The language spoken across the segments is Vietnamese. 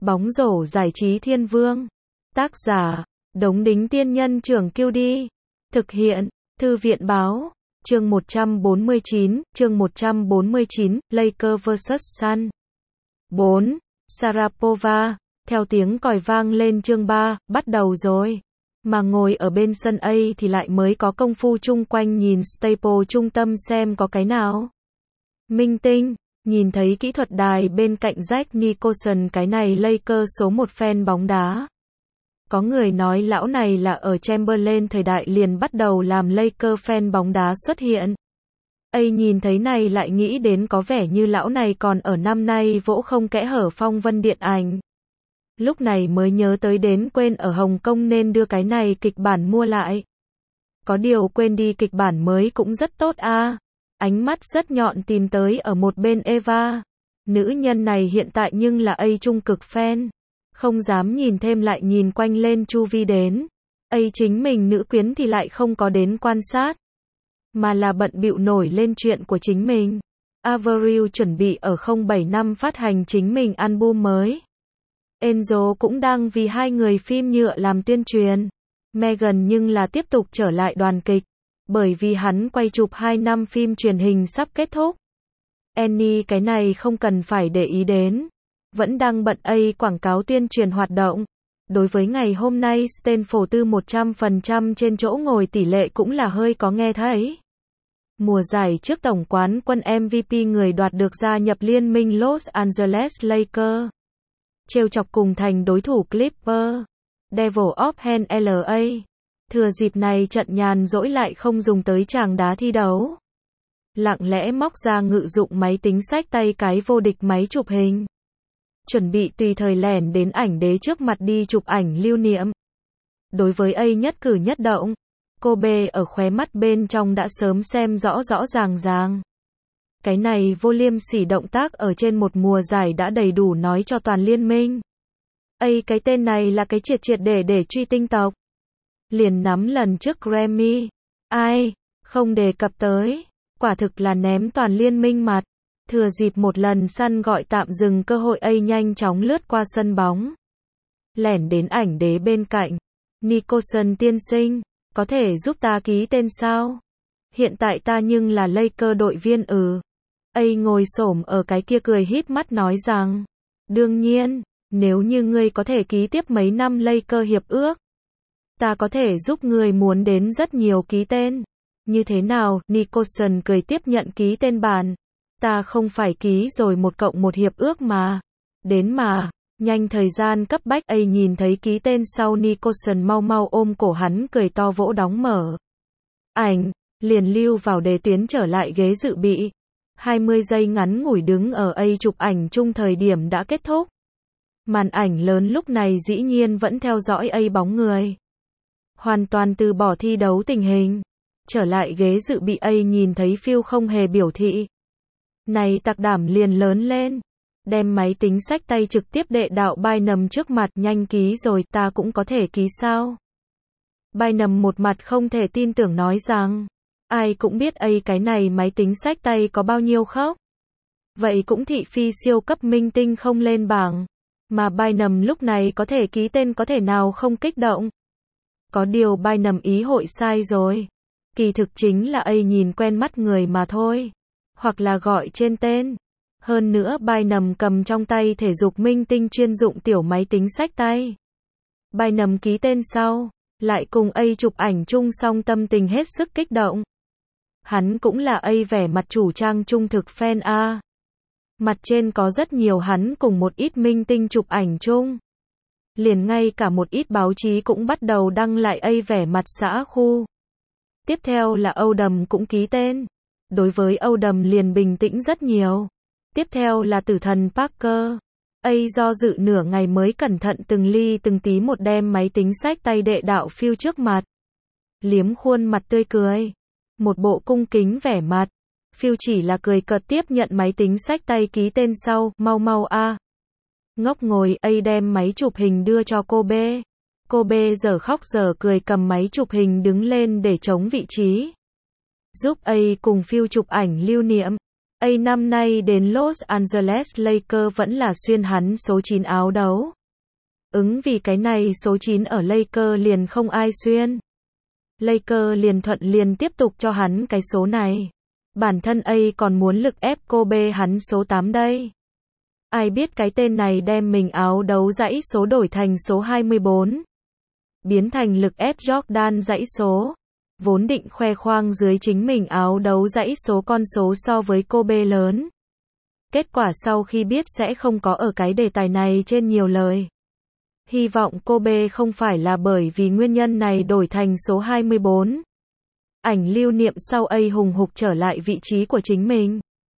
Bóng rổ giải trí thiên vương. Tác giả, Đống Đính Tiên Nhân Trưởng Kiêu Đi. Thực hiện, Thư viện Báo. Chương 149, Lakers vs Sun. 4. Sharapova. Theo tiếng còi vang lên chương 3, bắt đầu rồi. Mà ngồi ở bên sân A thì lại mới có công phu chung quanh nhìn Staples trung tâm xem có cái nào. Minh tinh, nhìn thấy kỹ thuật đài bên cạnh Jack Nicholson, cái này Lakers số 1 fan bóng đá. Có người nói lão này là ở Chamberlain thời đại liền bắt đầu làm Lakers fan bóng đá xuất hiện. Nhìn thấy này lại nghĩ đến có vẻ như lão này còn ở năm nay vỗ không kẽ hở phong vân điện ảnh. Lúc này mới nhớ tới đến quên ở Hồng Kông nên đưa cái này kịch bản mua lại. Có điều quên đi kịch bản mới cũng rất tốt a. Ánh mắt rất nhọn tìm tới ở một bên Eva. Nữ nhân này hiện tại nhưng là trung cực fan. Không dám nhìn thêm lại nhìn quanh lên chu vi đến. Chính mình nữ quyến thì lại không có đến quan sát. Mà là bận bịu nổi lên chuyện của chính mình. Avril chuẩn bị ở 07 năm phát hành chính mình album mới. Enzo cũng đang vì hai người phim nhựa làm tuyên truyền. Meghan nhưng là tiếp tục trở lại đoàn kịch. Bởi vì hắn quay chụp 2 năm phim truyền hình sắp kết thúc. Annie cái này không cần phải để ý đến. Vẫn đang bận quảng cáo tuyên truyền hoạt động. Đối với ngày hôm nay Stanford tư 100% trên chỗ ngồi tỷ lệ cũng là hơi có nghe thấy. Mùa giải trước tổng quán quân MVP người đoạt được gia nhập liên minh Los Angeles Lakers. Trêu chọc cùng thành đối thủ Clippers. Devil of Hand LA. Thừa dịp này trận nhàn rỗi lại không dùng tới tràng đá thi đấu. Lặng lẽ móc ra ngự dụng máy tính xách tay cái vô địch máy chụp hình. Chuẩn bị tùy thời lẻn đến ảnh đế trước mặt đi chụp ảnh lưu niệm. Đối với nhất cử nhất động, cô B ở khóe mắt bên trong đã sớm xem rõ ràng. Cái này vô liêm sỉ động tác ở trên một mùa giải đã đầy đủ nói cho toàn liên minh. Cái tên này là cái triệt để truy tinh tộc. Liền nắm lần trước Grammy. Không đề cập tới. Quả thực là ném toàn liên minh mặt. Thừa dịp một lần săn gọi tạm dừng cơ hội nhanh chóng lướt qua sân bóng. Lẻn đến ảnh đế bên cạnh. Nicholson tiên sinh, có thể giúp ta ký tên sao? Hiện tại ta nhưng là Lakers đội viên ngồi xổm ở cái kia cười híp mắt nói rằng. Đương nhiên, nếu như ngươi có thể ký tiếp mấy năm Lakers hiệp ước. Ta có thể giúp người muốn đến rất nhiều ký tên. Như thế nào? Nicholson cười tiếp nhận ký tên bản. Ta không phải ký rồi 1+1 hiệp ước mà. Đến mà. Nhanh thời gian cấp bách. Nhìn thấy ký tên sau Nicholson mau ôm cổ hắn cười to vỗ đóng mở. Ảnh. Liền lưu vào đề tuyến trở lại ghế dự bị. 20 giây ngắn ngủi đứng ở chụp ảnh chung thời điểm đã kết thúc. Màn ảnh lớn lúc này dĩ nhiên vẫn theo dõi bóng người. Hoàn toàn từ bỏ thi đấu tình hình. Trở lại ghế dự bị nhìn thấy Phil không hề biểu thị. Này tặc đảm liền lớn lên. Đem máy tính xách tay trực tiếp đệ đạo Bynum trước mặt. Nhanh ký rồi, ta cũng có thể ký sao? Bynum một mặt không thể tin tưởng nói rằng. Ai cũng biết cái này máy tính xách tay có bao nhiêu khóc. Vậy cũng thị phi siêu cấp minh tinh không lên bảng. Mà Bynum lúc này có thể ký tên có thể nào không kích động. Có điều Bynum ý hội sai rồi. Kỳ thực chính là nhìn quen mắt người mà thôi. Hoặc là gọi trên tên. Hơn nữa Bynum cầm trong tay thể dục minh tinh chuyên dụng tiểu máy tính xách tay. Bynum ký tên sau. Lại cùng chụp ảnh chung xong tâm tình hết sức kích động. Hắn cũng là vẻ mặt chủ trang trung thực fan a. Mặt trên có rất nhiều hắn cùng một ít minh tinh chụp ảnh chung. Liền ngay cả một ít báo chí cũng bắt đầu đăng lại vẻ mặt xã khu. Tiếp theo là Odom cũng ký tên. Đối với Odom liền bình tĩnh rất nhiều. Tiếp theo là tử thần Parker. Do dự nửa ngày mới cẩn thận từng ly từng tí một đem máy tính xách tay đệ đạo Phil trước mặt. Liếm khuôn mặt tươi cười. Một bộ cung kính vẻ mặt. Phil chỉ là cười cợt tiếp nhận máy tính xách tay ký tên sau. Mau a. Ngốc ngồi đem máy chụp hình đưa cho cô B. Cô B giờ khóc giờ cười cầm máy chụp hình đứng lên để chống vị trí. Giúp cùng Phil chụp ảnh lưu niệm. Năm nay đến Los Angeles Lakers vẫn là xuyên hắn số 9 áo đấu. Vì cái này số 9 ở Lakers liền không ai xuyên. Lakers liền thuận liền tiếp tục cho hắn cái số này. Bản thân còn muốn lực ép Kobe hắn số 8 đây. Ai biết cái tên này đem mình áo đấu dãy số đổi thành số 24. Biến thành lực ép Jordan dãy số. Vốn định khoe khoang dưới chính mình áo đấu dãy số con số so với Kobe lớn. Kết quả sau khi biết sẽ không có ở cái đề tài này trên nhiều lời. Hy vọng Kobe không phải là bởi vì nguyên nhân này đổi thành số 24. Ảnh lưu niệm sau hùng hục trở lại vị trí của chính mình.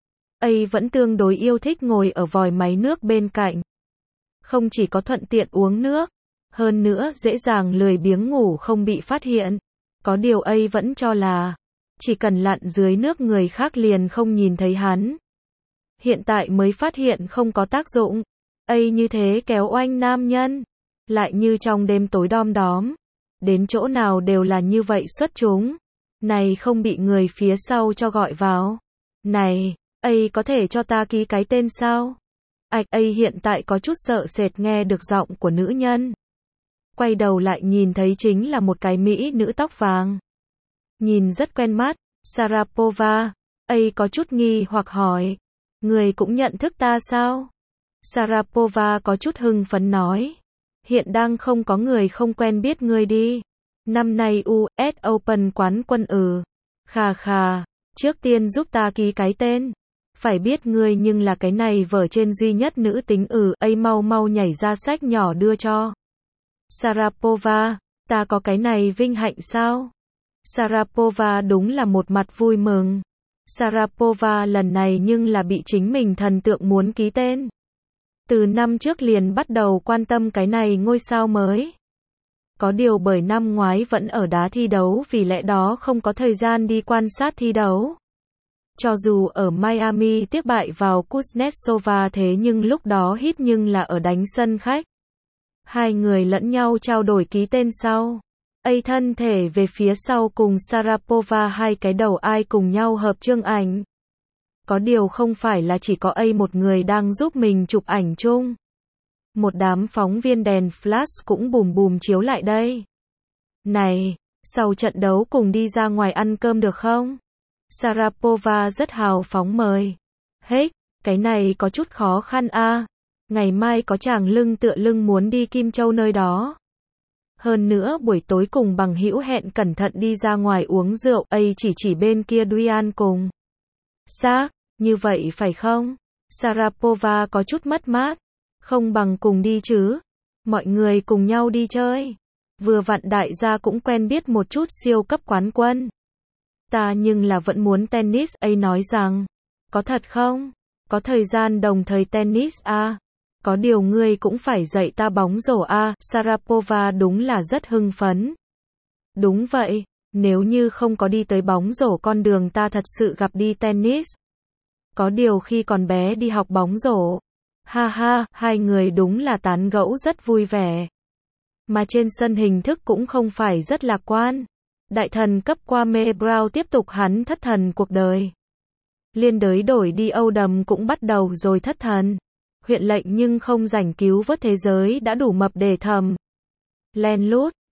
Vẫn tương đối yêu thích ngồi ở vòi máy nước bên cạnh. Không chỉ có thuận tiện uống nước, hơn nữa dễ dàng lười biếng ngủ không bị phát hiện. Có điều vẫn cho là, chỉ cần lặn dưới nước người khác liền không nhìn thấy hắn. Hiện tại mới phát hiện không có tác dụng. Như thế kéo oanh nam nhân. Lại như trong đêm tối đom đóm. Đến chỗ nào đều là như vậy xuất chúng. Này không bị người phía sau cho gọi vào. Này, có thể cho ta ký cái tên sao? Hiện tại có chút sợ sệt nghe được giọng của nữ nhân. Quay đầu lại nhìn thấy chính là một cái mỹ nữ tóc vàng. Nhìn rất quen mắt, Sharapova. Có chút nghi hoặc hỏi. Người cũng nhận thức ta sao? Sharapova có chút hưng phấn nói. Hiện đang không có người không quen biết ngươi đi. Năm nay US Open quán quân Khà khà, trước tiên giúp ta ký cái tên. Phải biết ngươi nhưng là cái này vở trên duy nhất nữ tính mau mau nhảy ra sách nhỏ đưa cho. Sharapova, ta có cái này vinh hạnh sao? Sharapova đúng là một mặt vui mừng. Sharapova lần này nhưng là bị chính mình thần tượng muốn ký tên. Từ năm trước liền bắt đầu quan tâm cái này ngôi sao mới. Có điều bởi năm ngoái vẫn ở đá thi đấu vì lẽ đó không có thời gian đi quan sát thi đấu. Cho dù ở Miami tiếc bại vào Kuznetsova thế nhưng lúc đó hít nhưng là ở đánh sân khách. Hai người lẫn nhau trao đổi ký tên sau. Thân thể về phía sau cùng Sharapova hai cái đầu ai cùng nhau hợp chương ảnh. Có điều không phải là chỉ có một người đang giúp mình chụp ảnh chung. Một đám phóng viên đèn flash cũng bùm bùm chiếu lại đây. Này, sau trận đấu cùng đi ra ngoài ăn cơm được không? Sharapova rất hào phóng mời. Cái này có chút khó khăn Ngày mai có chàng lưng tựa lưng muốn đi Kim Châu nơi đó. Hơn nữa buổi tối cùng bằng hữu hẹn cẩn thận đi ra ngoài uống rượu. Chỉ bên kia Duyan cùng. Xác, như vậy phải không? Sharapova có chút mất mát. Không bằng cùng đi chứ. Mọi người cùng nhau đi chơi. Vừa vặn đại gia cũng quen biết một chút siêu cấp quán quân. Ta nhưng là vẫn muốn tennis. Nói rằng. Có thật không? Có thời gian đồng thời tennis Có điều ngươi cũng phải dạy ta bóng rổ Sharapova đúng là rất hưng phấn. Đúng vậy, nếu như không có đi tới bóng rổ con đường ta thật sự gặp đi tennis. Có điều khi còn bé đi học bóng rổ. Ha ha, hai người đúng là tán gẫu rất vui vẻ. Mà trên sân hình thức cũng không phải rất lạc quan. Đại thần cấp Kwame Brown tiếp tục hắn thất thần cuộc đời. Liên đới đổi đi Âu Đầm cũng bắt đầu rồi thất thần. Huyện lệnh nhưng không rảnh cứu vớt thế giới đã đủ mập để thầm. Len lút,